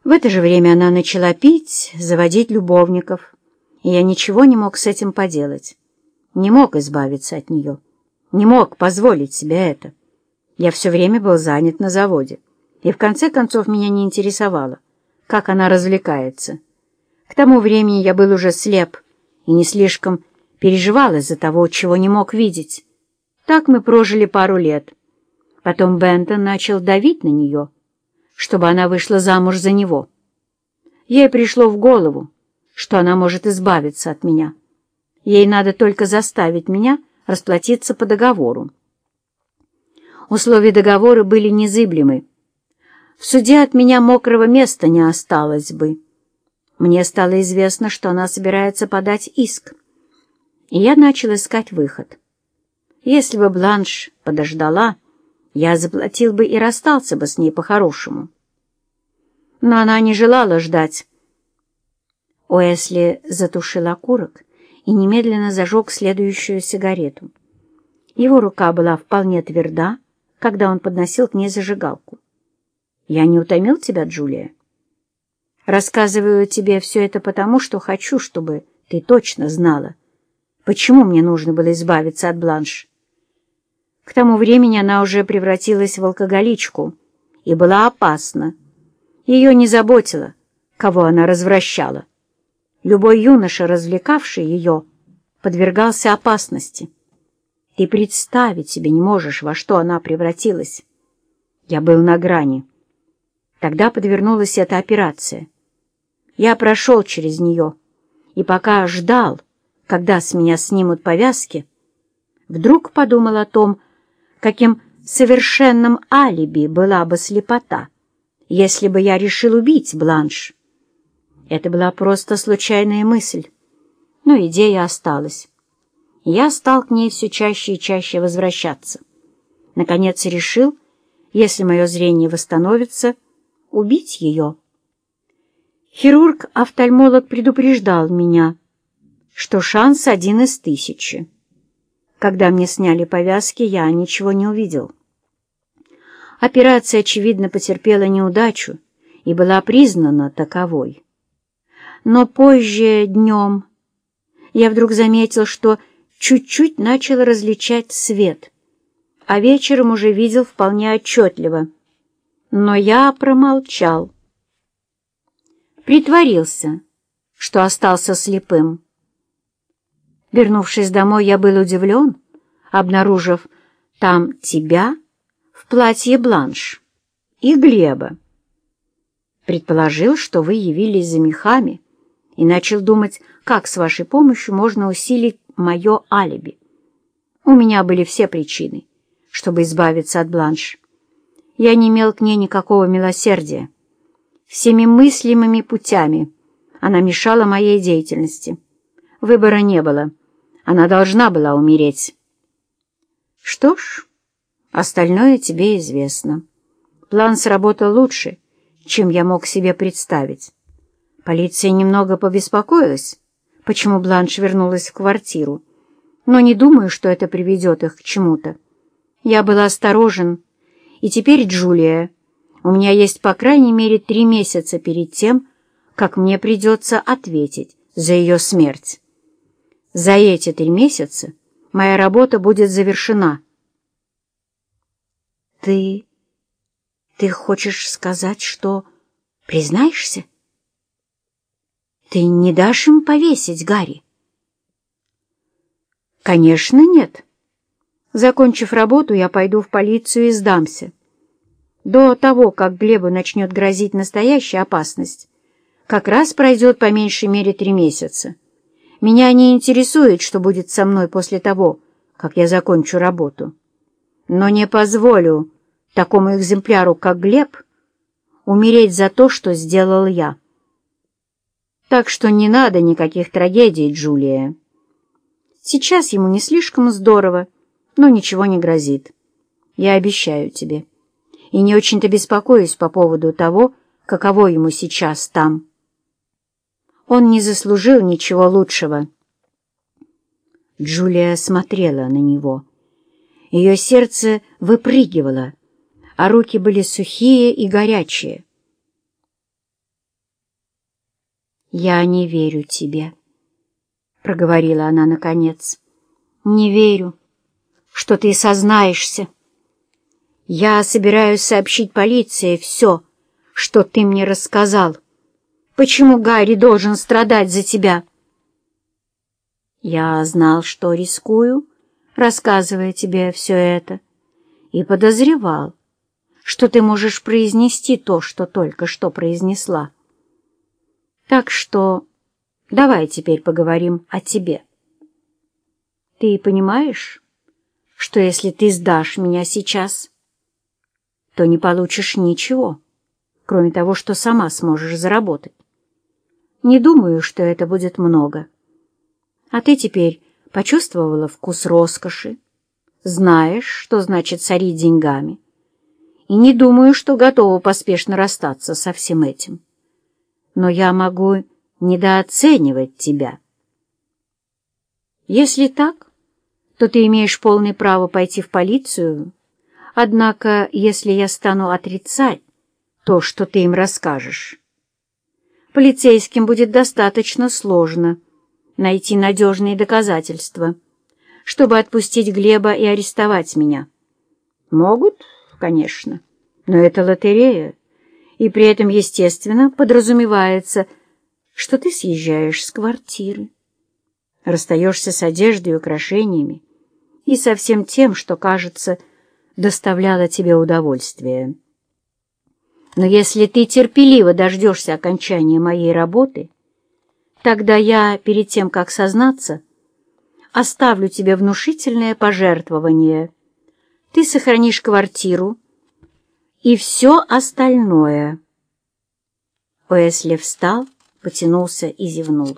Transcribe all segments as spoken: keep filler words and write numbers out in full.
В это же время она начала пить, заводить любовников, и я ничего не мог с этим поделать. Не мог избавиться от нее, не мог позволить себе это. Я все время был занят на заводе, и в конце концов меня не интересовало, как она развлекается. К тому времени я был уже слеп и не слишком переживал из-за того, чего не мог видеть. Так мы прожили пару лет. Потом Бентон начал давить на нее, чтобы она вышла замуж за него. Ей пришло в голову, что она может избавиться от меня. Ей надо только заставить меня расплатиться по договору. Условия договора были незыблемы. В суде от меня мокрого места не осталось бы. Мне стало известно, что она собирается подать иск, и я начал искать выход. Если бы Бланш подождала, я заплатил бы и расстался бы с ней по-хорошему. Но она не желала ждать. Уэсли затушил окурок и немедленно зажег следующую сигарету. Его рука была вполне тверда, когда он подносил к ней зажигалку. «Я не утомил тебя, Джулия? Рассказываю тебе все это потому, что хочу, чтобы ты точно знала, почему мне нужно было избавиться от Бланш. К тому времени она уже превратилась в алкоголичку и была опасна. Ее не заботило, кого она развращала. Любой юноша, развлекавший ее, подвергался опасности. Ты представить себе не можешь, во что она превратилась. Я был на грани. Тогда подвернулась эта операция. Я прошел через нее, и пока ждал, когда с меня снимут повязки, вдруг подумал о том, каким совершенным алиби была бы слепота, если бы я решил убить Бланш. Это была просто случайная мысль, но идея осталась. Я стал к ней все чаще и чаще возвращаться. Наконец решил, если мое зрение восстановится, убить ее. Хирург-офтальмолог предупреждал меня, что шанс один из тысячи. Когда мне сняли повязки, я ничего не увидел. Операция, очевидно, потерпела неудачу и была признана таковой. Но позже днем я вдруг заметил, что чуть-чуть начал различать свет, а вечером уже видел вполне отчетливо. Но я промолчал. Притворился, что остался слепым. Вернувшись домой, я был удивлен, обнаружив там тебя в платье Бланш и Глеба. Предположил, что вы явились за мехами, и начал думать, как с вашей помощью можно усилить мое алиби. У меня были все причины, чтобы избавиться от Бланш. Я не имел к ней никакого милосердия. Всеми мыслимыми путями она мешала моей деятельности. Выбора не было. Она должна была умереть. Что ж, остальное тебе известно. План сработал лучше, чем я мог себе представить. Полиция немного побеспокоилась, почему Бланш вернулась в квартиру, но не думаю, что это приведет их к чему-то. Я был осторожен, и теперь, Джулия, у меня есть по крайней мере три месяца перед тем, как мне придется ответить за ее смерть. За эти три месяца моя работа будет завершена. Ты... ты хочешь сказать, что признаешься? Ты не дашь им повесить Гарри? Конечно, нет. Закончив работу, я пойду в полицию и сдамся. До того, как Глебу начнет грозить настоящая опасность, как раз пройдет по меньшей мере три месяца. Меня не интересует, что будет со мной после того, как я закончу работу. Но не позволю такому экземпляру, как Глеб, умереть за то, что сделал я. Так что не надо никаких трагедий, Джулия. Сейчас ему не слишком здорово, но ничего не грозит. Я обещаю тебе. И не очень-то беспокоюсь по поводу того, каково ему сейчас там. Он не заслужил ничего лучшего. Джулия смотрела на него. Ее сердце выпрыгивало, а руки были сухие и горячие. «Я не верю тебе», — проговорила она наконец. «Не верю, что ты сознаешься. Я собираюсь сообщить полиции все, что ты мне рассказал. Почему Гарри должен страдать за тебя?» «Я знал, что рискую, рассказывая тебе все это, и подозревал, что ты можешь произнести то, что только что произнесла. Так что давай теперь поговорим о тебе. Ты понимаешь, что если ты сдашь меня сейчас, то не получишь ничего, кроме того, что сама сможешь заработать? Не думаю, что это будет много. А ты теперь почувствовала вкус роскоши, знаешь, что значит сорить деньгами, и не думаю, что готова поспешно расстаться со всем этим. Но я могу недооценивать тебя. Если так, то ты имеешь полное право пойти в полицию, однако если я стану отрицать то, что ты им расскажешь, полицейским будет достаточно сложно найти надежные доказательства, чтобы отпустить Глеба и арестовать меня. Могут, конечно, но это лотерея, и при этом, естественно, подразумевается, что ты съезжаешь с квартиры, расстаешься с одеждой и украшениями и со всем тем, что, кажется, доставляло тебе удовольствие. Но если ты терпеливо дождешься окончания моей работы, тогда я, перед тем, как сознаться, оставлю тебе внушительное пожертвование. Ты сохранишь квартиру и все остальное. Уэсли встал, потянулся и зевнул.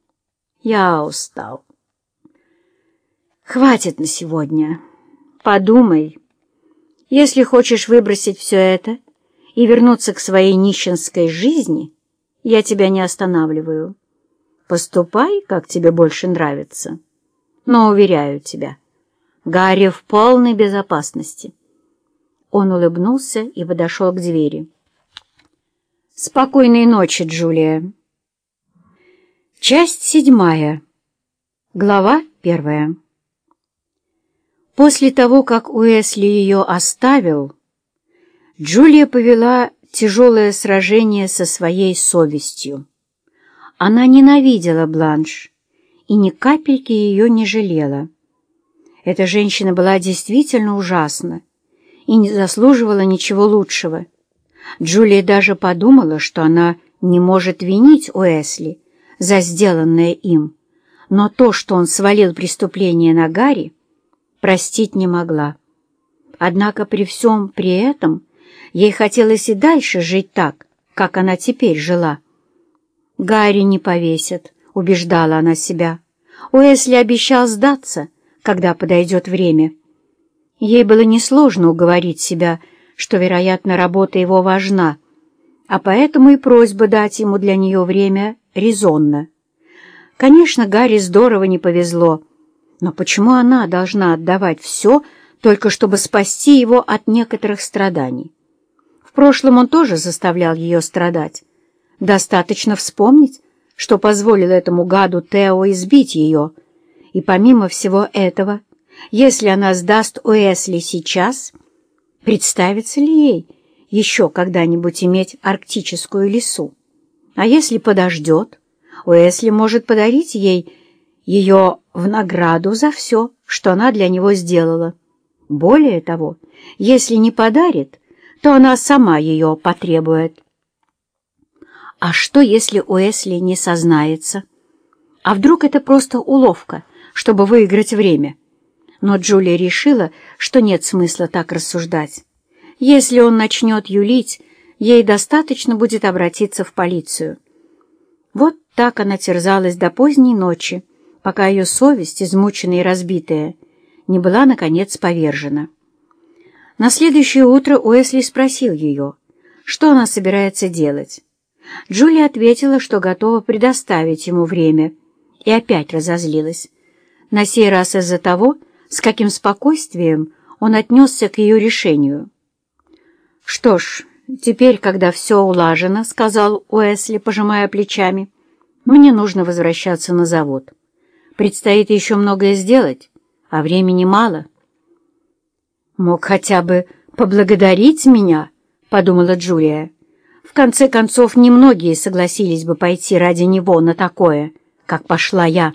Я устал. Хватит на сегодня. Подумай, если хочешь выбросить все это и вернуться к своей нищенской жизни, я тебя не останавливаю. Поступай, как тебе больше нравится. Но, уверяю тебя, Гарри в полной безопасности. Он улыбнулся и подошел к двери. Спокойной ночи, Джулия. Часть седьмая. Глава первая. После того, как Уэсли ее оставил, Джулия повела тяжелое сражение со своей совестью. Она ненавидела Бланш и ни капельки ее не жалела. Эта женщина была действительно ужасна и не заслуживала ничего лучшего. Джулия даже подумала, что она не может винить Уэсли за сделанное им, но то, что он свалил преступление на Гарри, простить не могла. Однако при всем при этом ей хотелось и дальше жить так, как она теперь жила. «Гарри не повесят», — убеждала она себя. Уэсли обещал сдаться, когда подойдет время. Ей было несложно уговорить себя, что, вероятно, работа его важна, а поэтому и просьба дать ему для нее время резонна. Конечно, Гарри здорово не повезло, но почему она должна отдавать все, только чтобы спасти его от некоторых страданий? В прошлом он тоже заставлял ее страдать. Достаточно вспомнить, что позволил этому гаду Тео избить ее. И помимо всего этого, если она сдаст Уэсли сейчас, представится ли ей еще когда-нибудь иметь арктическую лису? А если подождет, Уэсли может подарить ей ее в награду за все, что она для него сделала. Более того, если не подарит, то она сама ее потребует. А что, если Уэсли не сознается? А вдруг это просто уловка, чтобы выиграть время? Но Джулия решила, что нет смысла так рассуждать. Если он начнет юлить, ей достаточно будет обратиться в полицию. Вот так она терзалась до поздней ночи, пока ее совесть, измученная и разбитая, не была, наконец, повержена. На следующее утро Уэсли спросил ее, что она собирается делать. Джулия ответила, что готова предоставить ему время, и опять разозлилась. На сей раз из-за того, с каким спокойствием он отнесся к ее решению. «Что ж, теперь, когда все улажено, — сказал Уэсли, пожимая плечами, Мне нужно возвращаться на завод. Предстоит еще многое сделать, а времени мало. «Мог хотя бы поблагодарить меня», — подумала Джулия. «В конце концов, немногие согласились бы пойти ради него на такое, как пошла я».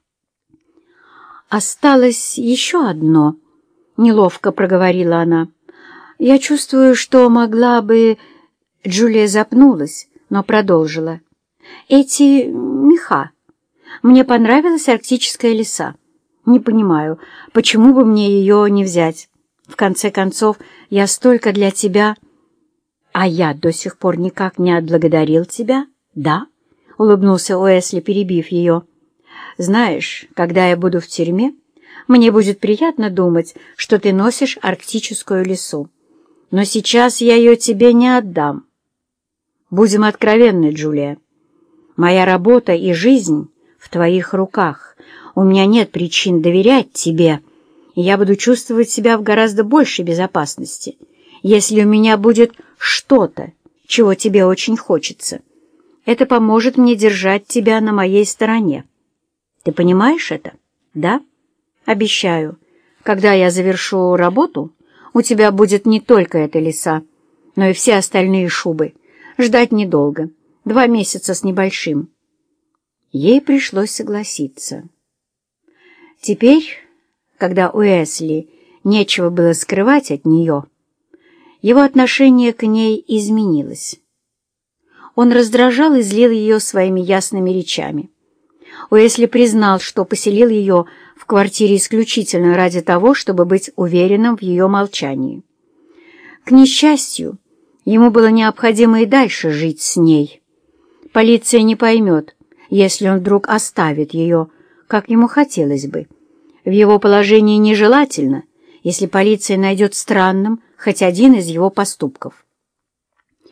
«Осталось еще одно», — неловко проговорила она. «Я чувствую, что могла бы...» Джулия запнулась, но продолжила. «Эти меха. Мне понравилась арктическая лиса. Не понимаю, почему бы мне ее не взять? В конце концов, я столько для тебя...» «А я до сих пор никак не отблагодарил тебя, да?» — улыбнулся Уэсли, перебив ее. «Знаешь, когда я буду в тюрьме, мне будет приятно думать, что ты носишь арктическую лису. Но сейчас я ее тебе не отдам. Будем откровенны, Джулия. Моя работа и жизнь в твоих руках. У меня нет причин доверять тебе, и я буду чувствовать себя в гораздо большей безопасности, если у меня будет что-то, чего тебе очень хочется. Это поможет мне держать тебя на моей стороне. Ты понимаешь это, да? Обещаю, когда я завершу работу, у тебя будет не только эта лиса, но и все остальные шубы. Ждать недолго, два месяца с небольшим». Ей пришлось согласиться. Теперь, когда Уэсли нечего было скрывать от нее, его отношение к ней изменилось. Он раздражал и злил ее своими ясными речами. Уэсли признал, что поселил ее в квартире исключительно ради того, чтобы быть уверенным в ее молчании. К несчастью, ему было необходимо и дальше жить с ней. Полиция не поймет, если он вдруг оставит ее, как ему хотелось бы. В его положении нежелательно, если полиция найдет странным хоть один из его поступков.